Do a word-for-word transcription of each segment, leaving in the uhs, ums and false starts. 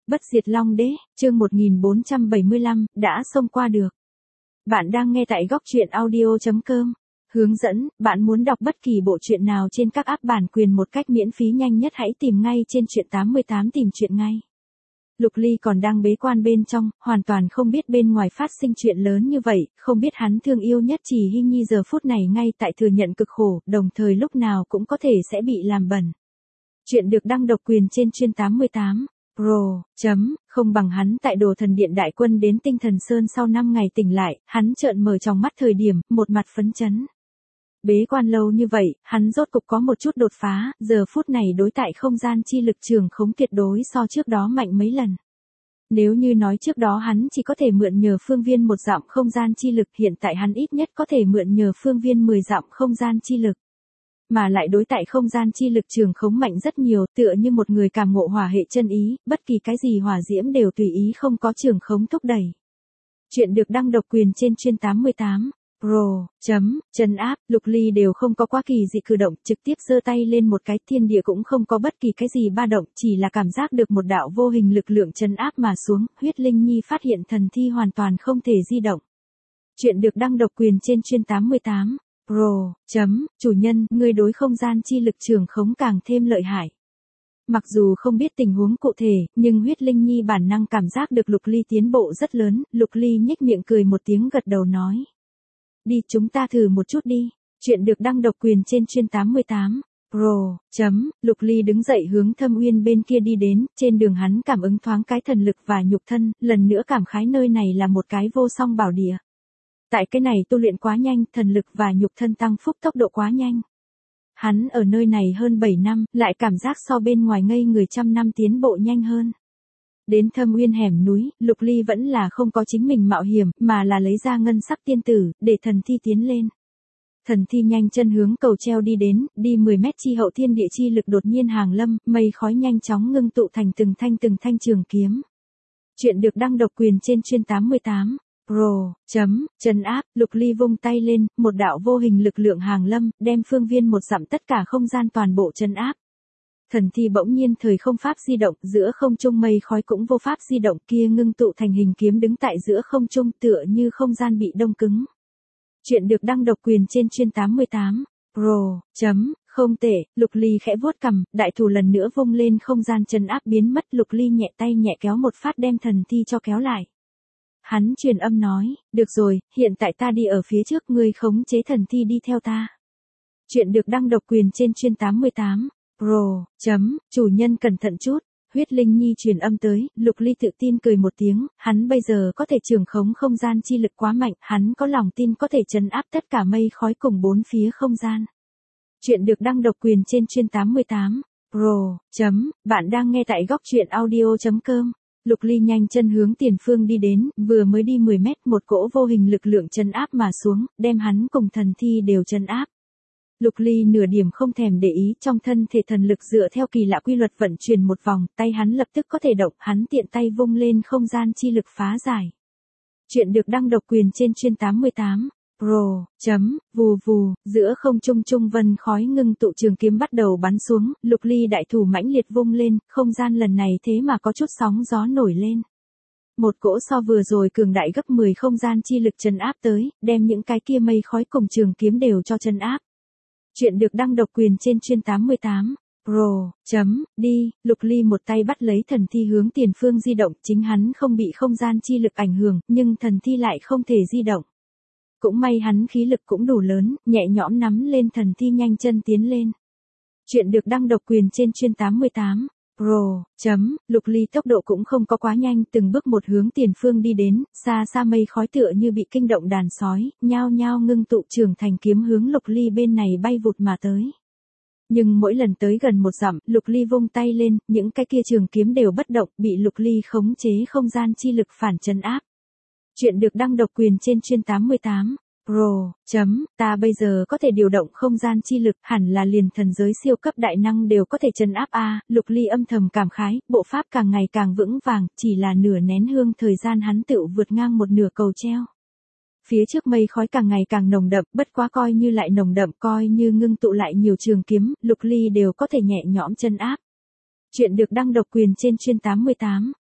Bất diệt Long Đế, chương một nghìn bốn trăm bảy mươi lăm, đã xông qua được. Bạn đang nghe tại góc truyện audio chấm com. Hướng dẫn, bạn muốn đọc bất kỳ bộ truyện nào trên các app bản quyền một cách miễn phí nhanh nhất hãy tìm ngay trên truyện tám mươi tám tìm truyện ngay. Lục Ly còn đang bế quan bên trong, hoàn toàn không biết bên ngoài phát sinh chuyện lớn như vậy, không biết hắn thương yêu nhất Chỉ Hy Nhi giờ phút này ngay tại thừa nhận cực khổ, đồng thời lúc nào cũng có thể sẽ bị làm bẩn. Chuyện được đăng độc quyền trên chuyên tám mươi tám. Pro, chấm, không bằng hắn tại Đồ Thần Điện đại quân đến Tinh Thần Sơn sau năm ngày tỉnh lại, hắn trợn mở tròng mắt thời điểm, một mặt phấn chấn. Bế quan lâu như vậy, hắn rốt cục có một chút đột phá, giờ phút này đối tại không gian chi lực trường khống tuyệt đối so trước đó mạnh mấy lần. Nếu như nói trước đó hắn chỉ có thể mượn nhờ phương viên một dặm không gian chi lực, hiện tại hắn ít nhất có thể mượn nhờ phương viên mười dặm không gian chi lực. Mà lại đối tại không gian chi lực trường khống mạnh rất nhiều, tựa như một người cảm ngộ hỏa hệ chân ý, bất kỳ cái gì hỏa diễm đều tùy ý không có trường khống thúc đẩy. Chuyện được đăng độc quyền trên chuyên tám mươi tám. Pro, chấm, chân áp, Lục Ly đều không có quá kỳ dị cử động, trực tiếp giơ tay lên một cái, thiên địa cũng không có bất kỳ cái gì ba động, chỉ là cảm giác được một đạo vô hình lực lượng chân áp mà xuống, Huyết Linh Nhi phát hiện thần thi hoàn toàn không thể di động. Chuyện được đăng độc quyền trên chuyên tám mươi tám. Pro, chấm, chủ nhân, ngươi đối không gian chi lực trường khống càng thêm lợi hại. Mặc dù không biết tình huống cụ thể, nhưng Huyết Linh Nhi bản năng cảm giác được Lục Ly tiến bộ rất lớn, Lục Ly nhếch miệng cười một tiếng gật đầu nói. Đi chúng ta thử một chút đi. Chuyện được đăng độc quyền trên chuyên tám mươi tám. Pro, chấm, Lục Ly đứng dậy hướng Thâm Uyên bên kia đi đến, trên đường hắn cảm ứng thoáng cái thần lực và nhục thân, lần nữa cảm khái nơi này là một cái vô song bảo địa. Tại cái này tu luyện quá nhanh, thần lực và nhục thân tăng phúc tốc độ quá nhanh. Hắn ở nơi này hơn bảy năm, lại cảm giác so bên ngoài ngây người trăm năm tiến bộ nhanh hơn. Đến Thâm Uyên hẻm núi, Lục Ly vẫn là không có chính mình mạo hiểm, mà là lấy ra ngân sắc tiên tử, để thần thi tiến lên. Thần thi nhanh chân hướng cầu treo đi đến, đi mười mét chi hậu thiên địa chi lực đột nhiên hàng lâm, mây khói nhanh chóng ngưng tụ thành từng thanh từng thanh trường kiếm. Chuyện được đăng độc quyền trên chuyên tám mươi tám. Pro, chấm, chân áp, Lục Ly vung tay lên, một đạo vô hình lực lượng hàng lâm, đem phương viên một dặm tất cả không gian toàn bộ chân áp. Thần thi bỗng nhiên thời không pháp di động, giữa không trung mây khói cũng vô pháp di động, kia ngưng tụ thành hình kiếm đứng tại giữa không trung tựa như không gian bị đông cứng. Chuyện được đăng độc quyền trên chuyên tám mươi tám. Pro, chấm, không tệ, Lục Ly khẽ vuốt cằm, đại thủ lần nữa vung lên không gian chân áp biến mất, Lục Ly nhẹ tay nhẹ kéo một phát đem thần thi cho kéo lại. Hắn truyền âm nói, được rồi, hiện tại ta đi ở phía trước, ngươi khống chế thần thi đi theo ta. Chuyện được đăng độc quyền trên chuyên tám mươi tám. Pro, chấm, chủ nhân cẩn thận chút. Huyết Linh Nhi truyền âm tới, Lục Ly tự tin cười một tiếng, hắn bây giờ có thể trường khống không gian chi lực quá mạnh, hắn có lòng tin có thể trấn áp tất cả mây khói cùng bốn phía không gian. Chuyện được đăng độc quyền trên chuyên tám mươi tám. Pro, chấm, bạn đang nghe tại góc truyện audio chấm com. Lục Ly nhanh chân hướng tiền phương đi đến, vừa mới đi mười mét, một cỗ vô hình lực lượng trấn áp mà xuống, đem hắn cùng thần thi đều trấn áp. Lục Ly nửa điểm không thèm để ý, trong thân thể thần lực dựa theo kỳ lạ quy luật vận chuyển một vòng, tay hắn lập tức có thể động, hắn tiện tay vung lên không gian chi lực phá giải. Chuyện được đăng độc quyền trên chuyên tám mươi tám. Pro, chấm, vù vù, giữa không trung trung vân khói ngưng tụ trường kiếm bắt đầu bắn xuống, Lục Ly đại thủ mãnh liệt vung lên, không gian lần này thế mà có chút sóng gió nổi lên. Một cỗ so vừa rồi cường đại gấp mười không gian chi lực trấn áp tới, đem những cái kia mây khói cùng trường kiếm đều cho trấn áp. Chuyện được đăng độc quyền trên chuyên tám mươi tám. Pro, chấm, đi, Lục Ly một tay bắt lấy thần thi hướng tiền phương di động, chính hắn không bị không gian chi lực ảnh hưởng, nhưng thần thi lại không thể di động. Cũng may hắn khí lực cũng đủ lớn, nhẹ nhõm nắm lên thần thi nhanh chân tiến lên. Chuyện được đăng độc quyền trên chuyên tám mươi tám. Pro, chấm, Lục Ly tốc độ cũng không có quá nhanh, từng bước một hướng tiền phương đi đến, xa xa mây khói tựa như bị kinh động đàn sói, nhao nhao ngưng tụ trưởng thành kiếm hướng Lục Ly bên này bay vụt mà tới. Nhưng mỗi lần tới gần một dặm, Lục Ly vung tay lên, những cái kia trường kiếm đều bất động, bị Lục Ly khống chế không gian chi lực phản trấn áp. Chuyện được đăng độc quyền trên chuyên tám mươi tám. Pro, chấm, ta bây giờ có thể điều động không gian chi lực, hẳn là liền thần giới siêu cấp đại năng đều có thể trấn áp a. Lục Ly âm thầm cảm khái, bộ pháp càng ngày càng vững vàng, chỉ là nửa nén hương thời gian hắn tựu vượt ngang một nửa cầu treo. Phía trước mây khói càng ngày càng nồng đậm, bất quá coi như lại nồng đậm, coi như ngưng tụ lại nhiều trường kiếm, Lục Ly đều có thể nhẹ nhõm trấn áp. Chuyện được đăng độc quyền trên chuyên tám mươi tám.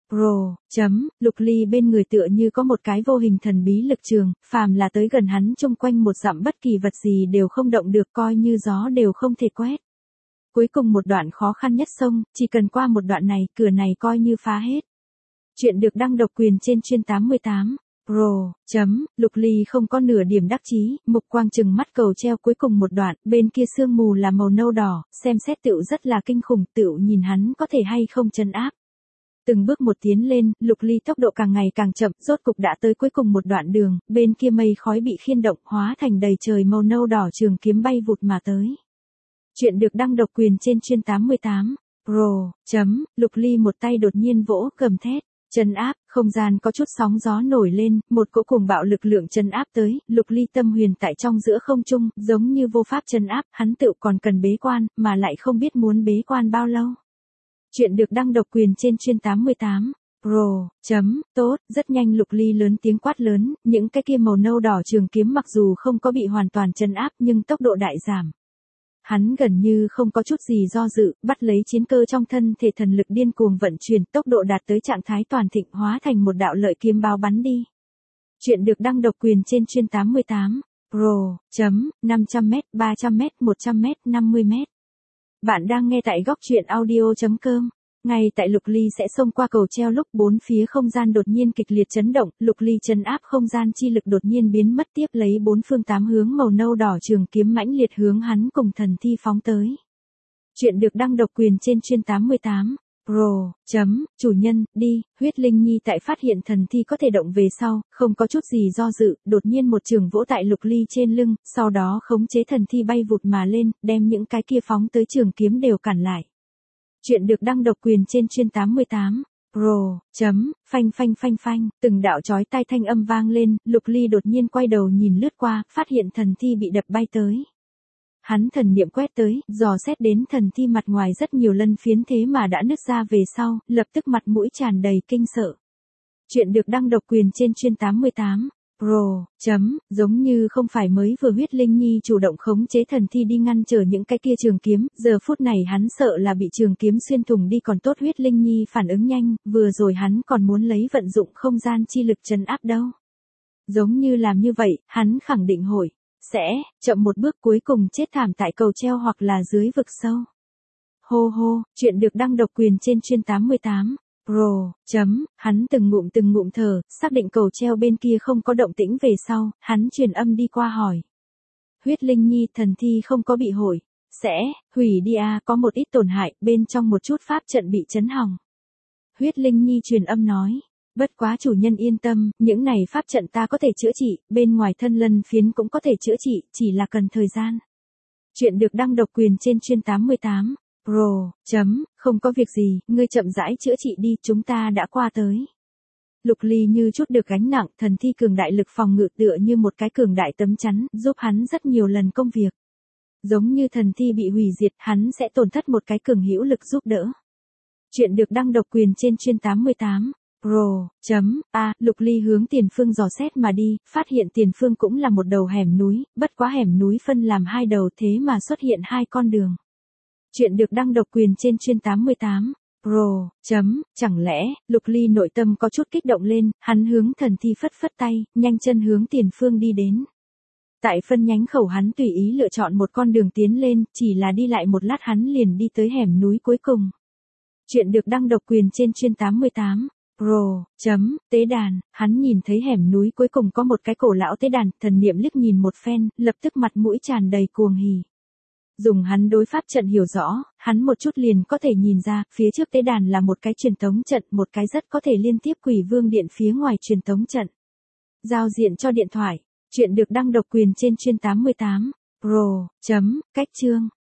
Pro, chấm, Lục Ly bên người tựa như có một cái vô hình thần bí lực trường, phàm là tới gần hắn chung quanh một dặm bất kỳ vật gì đều không động được, coi như gió đều không thể quét. Cuối cùng một đoạn khó khăn nhất sông, chỉ cần qua một đoạn này, cửa này coi như phá hết. Chuyện được đăng độc quyền trên chuyên tám mươi tám. Pro, chấm, Lục Ly không có nửa điểm đắc chí, mục quang chừng mắt cầu treo cuối cùng một đoạn, bên kia sương mù là màu nâu đỏ, xem xét tựu rất là kinh khủng, tựu nhìn hắn có thể hay không trấn áp. Từng bước một tiến lên, Lục Ly tốc độ càng ngày càng chậm, rốt cục đã tới cuối cùng một đoạn đường, bên kia mây khói bị khiên động, hóa thành đầy trời màu nâu đỏ trường kiếm bay vụt mà tới. Chuyện được đăng độc quyền trên chuyên tám mươi tám. Pro, chấm, Lục Ly một tay đột nhiên vỗ, gầm thét. Trấn áp, không gian có chút sóng gió nổi lên, một cỗ cuồng bạo lực lượng trấn áp tới, Lục Ly tâm huyền tại trong giữa không trung, giống như vô pháp trấn áp, hắn tự còn cần bế quan, mà lại không biết muốn bế quan bao lâu. Chuyện được đăng độc quyền trên chuyên tám mươi tám. Pro, chấm, tốt, rất nhanh Lục Ly lớn tiếng quát lớn, những cái kia màu nâu đỏ trường kiếm mặc dù không có bị hoàn toàn trấn áp nhưng tốc độ đại giảm. Hắn gần như không có chút gì do dự, bắt lấy chiến cơ trong thân thể thần lực điên cuồng vận chuyển, tốc độ đạt tới trạng thái toàn thịnh, hóa thành một đạo lợi kiếm bao bắn đi. Chuyện được đăng độc quyền trên chuyên tám mươi tám. Pro, chấm, năm trăm mét, ba trăm mét, một trăm mét, năm mươi mét. Bạn đang nghe tại góc truyện audio chấm com. Ngay tại Lục Ly sẽ xông qua cầu treo lúc bốn phía không gian đột nhiên kịch liệt chấn động, Lục Ly trấn áp không gian chi lực đột nhiên biến mất, tiếp lấy bốn phương tám hướng màu nâu đỏ trường kiếm mãnh liệt hướng hắn cùng thần thi phóng tới. Chuyện được đăng độc quyền trên chuyên tám mươi tám. Pro, chấm, chủ nhân, đi, huyết linh nhi tại phát hiện thần thi có thể động về sau, không có chút gì do dự, đột nhiên một trường vỗ tại Lục Ly trên lưng, sau đó khống chế thần thi bay vụt mà lên, đem những cái kia phóng tới trường kiếm đều cản lại. Chuyện được đăng độc quyền trên chuyên tám mươi tám. Pro, chấm, phanh phanh phanh phanh, từng đạo chói tai thanh âm vang lên, Lục Ly đột nhiên quay đầu nhìn lướt qua, phát hiện thần thi bị đập bay tới. Hắn thần niệm quét tới, dò xét đến thần thi mặt ngoài rất nhiều lân phiến thế mà đã nứt ra về sau, lập tức mặt mũi tràn đầy kinh sợ. Chuyện được đăng độc quyền trên chuyên tám mươi tám. Pro, chấm, giống như không phải mới vừa huyết linh nhi chủ động khống chế thần thi đi ngăn trở những cái kia trường kiếm, giờ phút này hắn sợ là bị trường kiếm xuyên thủng đi, còn tốt huyết linh nhi phản ứng nhanh, vừa rồi hắn còn muốn lấy vận dụng không gian chi lực trấn áp đâu. Giống như làm như vậy, hắn khẳng định hội, sẽ, chậm một bước cuối cùng chết thảm tại cầu treo hoặc là dưới vực sâu. Hô hô, chuyện được đăng độc quyền trên chuyên tám mươi tám. Pro, chấm, hắn từng ngụm từng ngụm thở, xác định cầu treo bên kia không có động tĩnh về sau, hắn truyền âm đi qua hỏi. Huyết linh nhi, thần thi không có bị hủy, sẽ, hủy đi à, có một ít tổn hại, bên trong một chút pháp trận bị chấn hỏng. Huyết linh nhi truyền âm nói, bất quá chủ nhân yên tâm, những này pháp trận ta có thể chữa trị, bên ngoài thân lân phiến cũng có thể chữa trị, chỉ là cần thời gian. Chuyện được đăng độc quyền trên chuyên tám mươi tám. Pro, chấm, không có việc gì, ngươi chậm rãi chữa trị đi, chúng ta đã qua tới. Lục Ly như chút được gánh nặng, thần thi cường đại lực phòng ngự tựa như một cái cường đại tấm chắn, giúp hắn rất nhiều lần công việc. Giống như thần thi bị hủy diệt, hắn sẽ tổn thất một cái cường hữu lực giúp đỡ. Chuyện được đăng độc quyền trên chuyên tám mươi tám. Pro, chấm, a, Lục Ly hướng tiền phương dò xét mà đi, phát hiện tiền phương cũng là một đầu hẻm núi, bất quá hẻm núi phân làm hai đầu thế mà xuất hiện hai con đường. Chuyện được đăng độc quyền trên chuyên tám mươi tám. Pro, chấm, chẳng lẽ, Lục Ly nội tâm có chút kích động lên, hắn hướng thần thi phất phất tay, nhanh chân hướng tiền phương đi đến. Tại phân nhánh khẩu hắn tùy ý lựa chọn một con đường tiến lên, chỉ là đi lại một lát hắn liền đi tới hẻm núi cuối cùng. Chuyện được đăng độc quyền trên chuyên tám mươi tám. Pro, chấm, tế đàn, hắn nhìn thấy hẻm núi cuối cùng có một cái cổ lão tế đàn, thần niệm liếc nhìn một phen, lập tức mặt mũi tràn đầy cuồng hỉ. Dùng hắn đối pháp trận hiểu rõ, hắn một chút liền có thể nhìn ra, phía trước tế đàn là một cái truyền tống trận, một cái rất có thể liên tiếp Quỷ Vương điện phía ngoài truyền tống trận. Giao diện cho điện thoại, chuyện được đăng độc quyền trên chuyên tám mươi tám. Pro, chấm, cách chương,